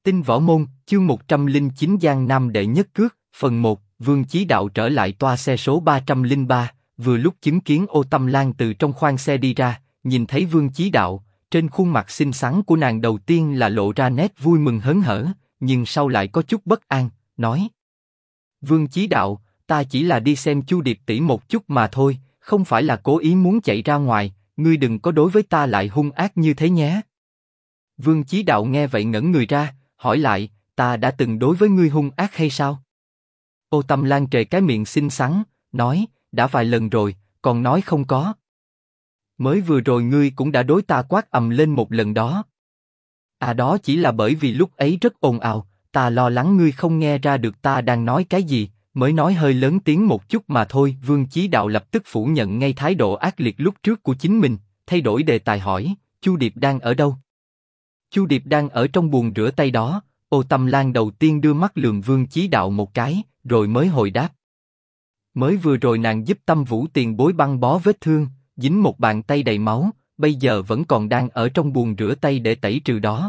Tinh Võ Môn, chương 109 Giang Nam đệ nhất cước, phần 1, Vương Chí Đạo trở lại toa xe số 303, vừa lúc chứng kiến Ô Tâm Lan từ trong khoang xe đi ra, nhìn thấy Vương Chí Đạo, trên khuôn mặt xinh xắn của nàng đầu tiên là lộ ra nét vui mừng hớn hở, nhưng sau lại có chút bất an, nói: Vương Chí Đạo, ta chỉ là đi xem Chu Điệp tỷ một chút mà thôi, không phải là cố ý muốn chạy ra ngoài, ngươi đừng có đối với ta lại hung ác như thế nhé. Vương Chí Đạo nghe vậy ngẩn người ra, hỏi lại: ta đã từng đối với ngươi hung ác hay sao? Ô Tâm Lan trề cái miệng xinh xắn, nói: đã vài lần rồi, còn nói không có. Mới vừa rồi ngươi cũng đã đối ta quát ầm lên một lần đó. À, đó chỉ là bởi vì lúc ấy rất ồn ào, ta lo lắng ngươi không nghe ra được ta đang nói cái gì, mới nói hơi lớn tiếng một chút mà thôi. Vương Chí Đạo lập tức phủ nhận ngay thái độ ác liệt lúc trước của chính mình, thay đổi đề tài hỏi: Chu Điệp đang ở đâu? Chu Điệp đang ở trong buồng rửa tay đó. Ô Tâm Lan đầu tiên đưa mắt lườm Vương Chí Đạo một cái, rồi mới hồi đáp: mới vừa rồi nàng giúp Tâm Vũ tiền bối băng bó vết thương, dính một bàn tay đầy máu, bây giờ vẫn còn đang ở trong buồng rửa tay để tẩy trừ đó.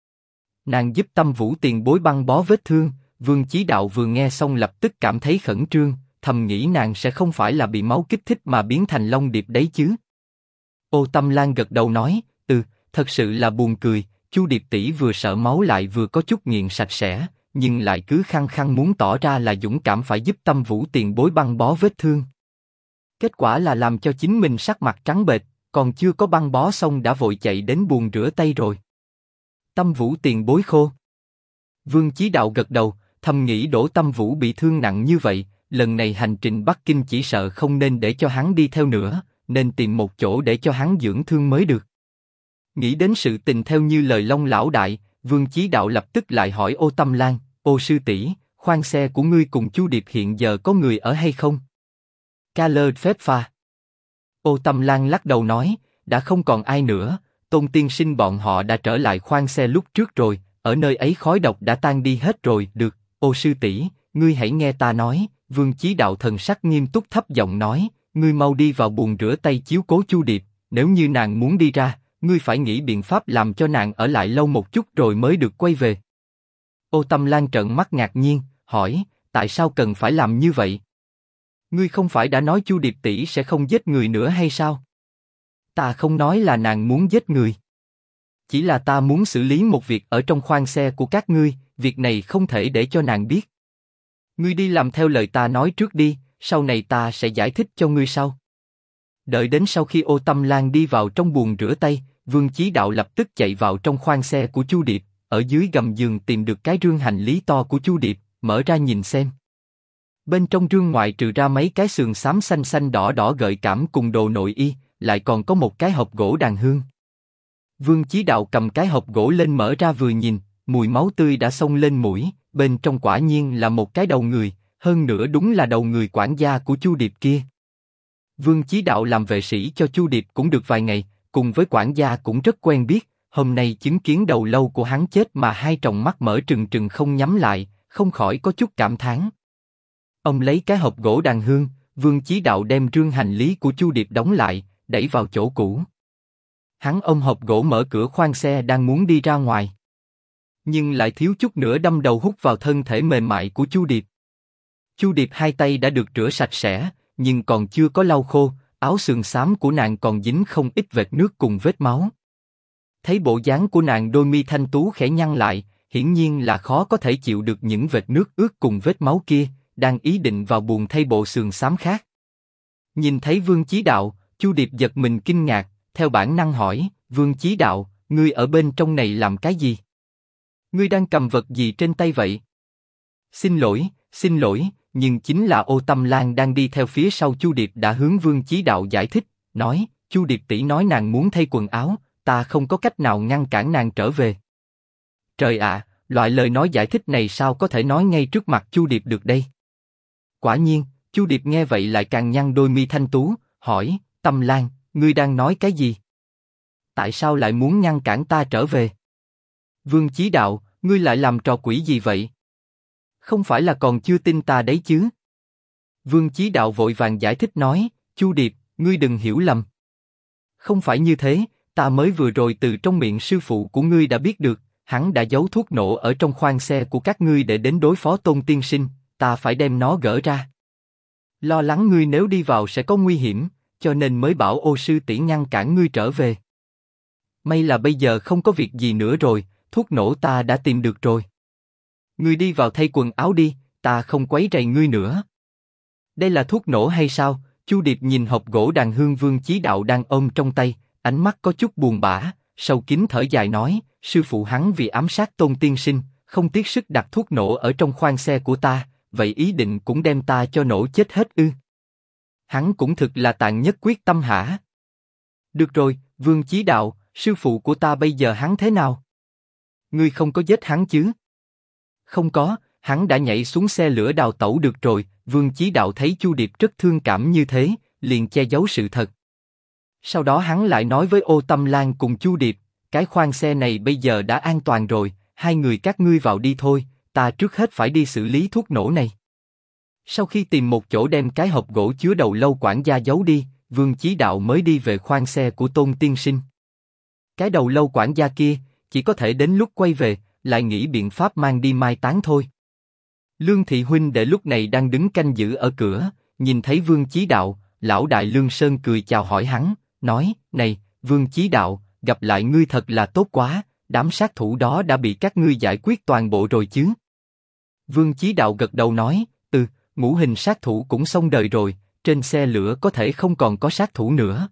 Nàng giúp Tâm Vũ tiền bối băng bó vết thương. Vương Chí Đạo vừa nghe xong lập tức cảm thấy khẩn trương, thầm nghĩ nàng sẽ không phải là bị máu kích thích mà biến thành Long Điệp đấy chứ. Ô Tâm Lan gật đầu nói: thật sự là buồn cười. Chu Điệp tỷ vừa sợ máu lại vừa có chút nghiện sạch sẽ, nhưng lại cứ khăng khăng muốn tỏ ra là dũng cảm phải giúp Tâm Vũ tiền bối băng bó vết thương. Kết quả là làm cho chính mình sắc mặt trắng bệch, còn chưa có băng bó xong đã vội chạy đến buồng rửa tay rồi. Tâm Vũ tiền bối khô. Vương Chí Đạo gật đầu, thầm nghĩ Đỗ Tâm Vũ bị thương nặng như vậy, lần này hành trình Bắc Kinh chỉ sợ không nên để cho hắn đi theo nữa, nên tìm một chỗ để cho hắn dưỡng thương mới được. Nghĩ đến sự tình theo như lời Long lão đại, Vương Chí Đạo lập tức lại hỏi Ô Tâm Lan: Ô sư tỷ, khoang xe của ngươi cùng Chu Điệp hiện giờ có người ở hay không? Ca lơ phép pha. Ô Tâm Lan lắc đầu nói: đã không còn ai nữa, Tôn tiên sinh bọn họ đã trở lại khoang xe lúc trước rồi, ở nơi ấy khói độc đã tan đi hết rồi. Được, ô sư tỷ, ngươi hãy nghe ta nói. Vương Chí Đạo thần sắc nghiêm túc thấp giọng nói: ngươi mau đi vào buồng rửa tay chiếu cố Chu Điệp, nếu như nàng muốn đi ra, ngươi phải nghĩ biện pháp làm cho nàng ở lại lâu một chút rồi mới được quay về. Ô Tâm Lan trợn mắt ngạc nhiên, hỏi: tại sao cần phải làm như vậy? Ngươi không phải đã nói Chu Điệp tỷ sẽ không giết người nữa hay sao? Ta không nói là nàng muốn giết người. Chỉ là ta muốn xử lý một việc ở trong khoang xe của các ngươi, việc này không thể để cho nàng biết. Ngươi đi làm theo lời ta nói trước đi, sau này ta sẽ giải thích cho ngươi sau. Đợi đến sau khi Ô Tâm Lan đi vào trong buồng rửa tay, Vương Chí Đạo lập tức chạy vào trong khoang xe của Chu Điệp, ở dưới gầm giường tìm được cái rương hành lý to của Chu Điệp, mở ra nhìn xem. Bên trong rương ngoại trừ ra mấy cái sườn xám xanh xanh đỏ đỏ gợi cảm cùng đồ nội y, lại còn có một cái hộp gỗ đàn hương. Vương Chí Đạo cầm cái hộp gỗ lên mở ra vừa nhìn, mùi máu tươi đã xông lên mũi, bên trong quả nhiên là một cái đầu người, hơn nữa đúng là đầu người quản gia của Chu Điệp kia. Vương Chí Đạo làm vệ sĩ cho Chu Điệp cũng được vài ngày, cùng với quản gia cũng rất quen biết, hôm nay chứng kiến đầu lâu của hắn chết mà hai tròng mắt mở trừng trừng không nhắm lại, không khỏi có chút cảm thán. Ông lấy cái hộp gỗ đàn hương, Vương Chí Đạo đem rương hành lý của Chu Điệp đóng lại, đẩy vào chỗ cũ. Hắn ôm hộp gỗ mở cửa khoang xe đang muốn đi ra ngoài, nhưng lại thiếu chút nữa đâm đầu hút vào thân thể mềm mại của Chu Điệp. Chu Điệp hai tay đã được rửa sạch sẽ, nhưng còn chưa có lau khô, áo sườn xám của nàng còn dính không ít vệt nước cùng vết máu. Thấy bộ dáng của nàng, đôi mi thanh tú khẽ nhăn lại, hiển nhiên là khó có thể chịu được những vệt nước ướt cùng vết máu kia, đang ý định vào buồng thay bộ sườn xám khác. Nhìn thấy Vương Chí Đạo, Chu Điệp giật mình kinh ngạc, theo bản năng hỏi: Vương Chí Đạo, ngươi ở bên trong này làm cái gì? Ngươi đang cầm vật gì trên tay vậy? Xin lỗi, nhưng chính là Ô Tâm Lan đang đi theo phía sau Chu Điệp đã hướng Vương Chí Đạo giải thích, nói: Chu Điệp tỷ nói nàng muốn thay quần áo, ta không có cách nào ngăn cản nàng trở về. Trời ạ, loại lời nói giải thích này sao có thể nói ngay trước mặt Chu Điệp được đây? Quả nhiên, Chu Điệp nghe vậy lại càng nhăn đôi mi thanh tú, hỏi: Tâm Lan, ngươi đang nói cái gì? Tại sao lại muốn ngăn cản ta trở về? Vương Chí Đạo, ngươi lại làm trò quỷ gì vậy? Không phải là còn chưa tin ta đấy chứ? Vương Chí Đạo vội vàng giải thích nói: Chu Điệp, ngươi đừng hiểu lầm. Không phải như thế, ta mới vừa rồi từ trong miệng sư phụ của ngươi đã biết được, hắn đã giấu thuốc nổ ở trong khoang xe của các ngươi để đến đối phó Tôn tiên sinh, ta phải đem nó gỡ ra. Lo lắng ngươi nếu đi vào sẽ có nguy hiểm, cho nên mới bảo Ô sư tỷ ngăn cản ngươi trở về. May là bây giờ không có việc gì nữa rồi, thuốc nổ ta đã tìm được rồi. Ngươi đi vào thay quần áo đi, ta không quấy rầy ngươi nữa. Đây là thuốc nổ hay sao? Chu Điệp nhìn hộp gỗ đàn hương Vương Chí Đạo đang ôm trong tay, ánh mắt có chút buồn bã, sâu kín thở dài nói, sư phụ hắn vì ám sát Tôn tiên sinh, không tiếc sức đặt thuốc nổ ở trong khoang xe của ta, vậy ý định cũng đem ta cho nổ chết hết ư? Hắn cũng thực là tàn nhất quyết tâm hả? Được rồi, Vương Chí Đạo, sư phụ của ta bây giờ hắn thế nào? Ngươi không có giết hắn chứ? Không có, hắn đã nhảy xuống xe lửa đào tẩu được rồi. Vương Chí Đạo thấy Chu Điệp rất thương cảm như thế, liền che giấu sự thật. Sau đó hắn lại nói với Ô Tâm Lan cùng Chu Điệp, cái khoang xe này bây giờ đã an toàn rồi, hai người các ngươi vào đi thôi, ta trước hết phải đi xử lý thuốc nổ này. Sau khi tìm một chỗ đem cái hộp gỗ chứa đầu lâu quản gia giấu đi, Vương Chí Đạo mới đi về khoang xe của Tôn tiên sinh. Cái đầu lâu quản gia kia, chỉ có thể đến lúc quay về, lại nghĩ biện pháp mang đi mai táng thôi. Lương Thị huynh đệ lúc này đang đứng canh giữ ở cửa, nhìn thấy Vương Chí Đạo, lão đại Lương Sơn cười chào hỏi hắn, nói, này, Vương Chí Đạo, gặp lại ngươi thật là tốt quá, đám sát thủ đó đã bị các ngươi giải quyết toàn bộ rồi chứ? Vương Chí Đạo gật đầu nói, ngũ hình sát thủ cũng xong đời rồi, trên xe lửa có thể không còn có sát thủ nữa.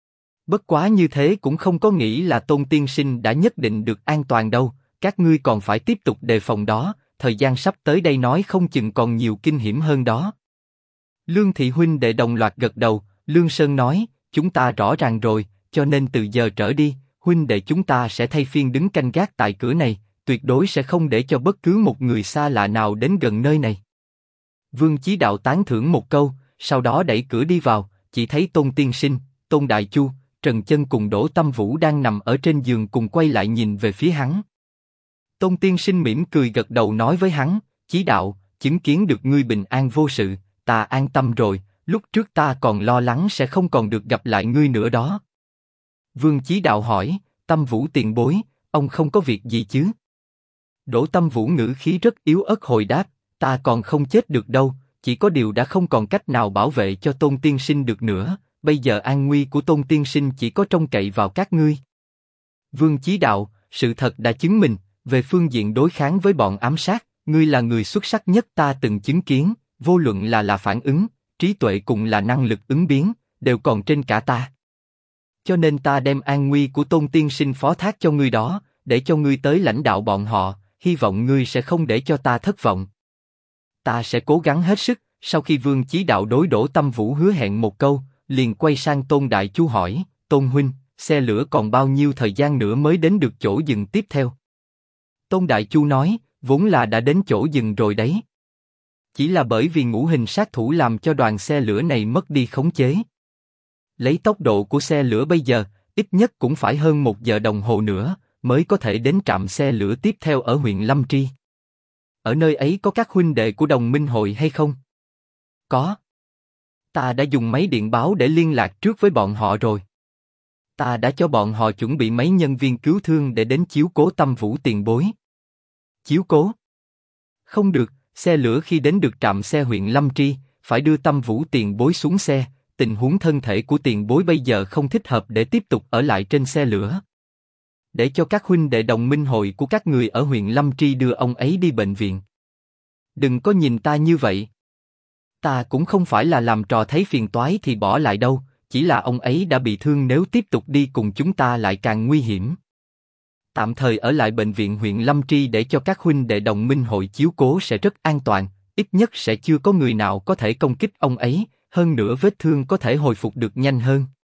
Bất quá như thế cũng không có nghĩ là Tôn tiên sinh đã nhất định được an toàn đâu, các ngươi còn phải tiếp tục đề phòng đó, thời gian sắp tới đây nói không chừng còn nhiều kinh hiểm hơn đó. Lương Thị huynh đệ đồng loạt gật đầu, Lương Sơn nói, chúng ta rõ ràng rồi, cho nên từ giờ trở đi, huynh đệ chúng ta sẽ thay phiên đứng canh gác tại cửa này, tuyệt đối sẽ không để cho bất cứ một người xa lạ nào đến gần nơi này. Vương Chí Đạo tán thưởng một câu, sau đó đẩy cửa đi vào, chỉ thấy Tôn tiên sinh, Tôn Đại Chu, Trần Chân cùng Đỗ Tâm Vũ đang nằm ở trên giường cùng quay lại nhìn về phía hắn. Tôn tiên sinh mỉm cười gật đầu nói với hắn, Chí Đạo, chứng kiến được ngươi bình an vô sự, ta an tâm rồi, lúc trước ta còn lo lắng sẽ không còn được gặp lại ngươi nữa đó. Vương Chí Đạo hỏi, Tâm Vũ tiền bối, ông không có việc gì chứ? Đỗ Tâm Vũ ngữ khí rất yếu ớt hồi đáp, ta còn không chết được đâu, chỉ có điều đã không còn cách nào bảo vệ cho Tôn tiên sinh được nữa, bây giờ an nguy của Tôn tiên sinh chỉ có trông cậy vào các ngươi. Vương Chí Đạo, sự thật đã chứng minh, về phương diện đối kháng với bọn ám sát, ngươi là người xuất sắc nhất ta từng chứng kiến, vô luận là phản ứng, trí tuệ cùng là năng lực ứng biến, đều còn trên cả ta. Cho nên ta đem an nguy của Tôn tiên sinh phó thác cho ngươi đó, để cho ngươi tới lãnh đạo bọn họ, hy vọng ngươi sẽ không để cho ta thất vọng. Ta sẽ cố gắng hết sức. Sau khi Vương Chí Đạo đối Đỗ Tâm Vũ hứa hẹn một câu, liền quay sang Tôn Đại Chu hỏi, Tôn huynh, xe lửa còn bao nhiêu thời gian nữa mới đến được chỗ dừng tiếp theo? Tôn Đại Chu nói, vốn là đã đến chỗ dừng rồi đấy. Chỉ là bởi vì ngũ hình sát thủ làm cho đoàn xe lửa này mất đi khống chế. Lấy tốc độ của xe lửa bây giờ, ít nhất cũng phải hơn 1 giờ đồng hồ nữa, mới có thể đến trạm xe lửa tiếp theo ở huyện Lâm Tri. Ở nơi ấy có các huynh đệ của đồng minh hội hay không? Có. Ta đã dùng máy điện báo để liên lạc trước với bọn họ rồi. Ta đã cho bọn họ chuẩn bị mấy nhân viên cứu thương để đến chiếu cố Tâm Vũ tiền bối. Chiếu cố? Không được, xe lửa khi đến được trạm xe huyện Lâm Tri, phải đưa Tâm Vũ tiền bối xuống xe, tình huống thân thể của tiền bối bây giờ không thích hợp để tiếp tục ở lại trên xe lửa. Để cho các huynh đệ đồng minh hội của các người ở huyện Lâm Tri đưa ông ấy đi bệnh viện. Đừng có nhìn ta như vậy. Ta cũng không phải là làm trò thấy phiền toái thì bỏ lại đâu, chỉ là ông ấy đã bị thương, nếu tiếp tục đi cùng chúng ta lại càng nguy hiểm. Tạm thời ở lại bệnh viện huyện Lâm Tri để cho các huynh đệ đồng minh hội chiếu cố sẽ rất an toàn, ít nhất sẽ chưa có người nào có thể công kích ông ấy, hơn nữa vết thương có thể hồi phục được nhanh hơn.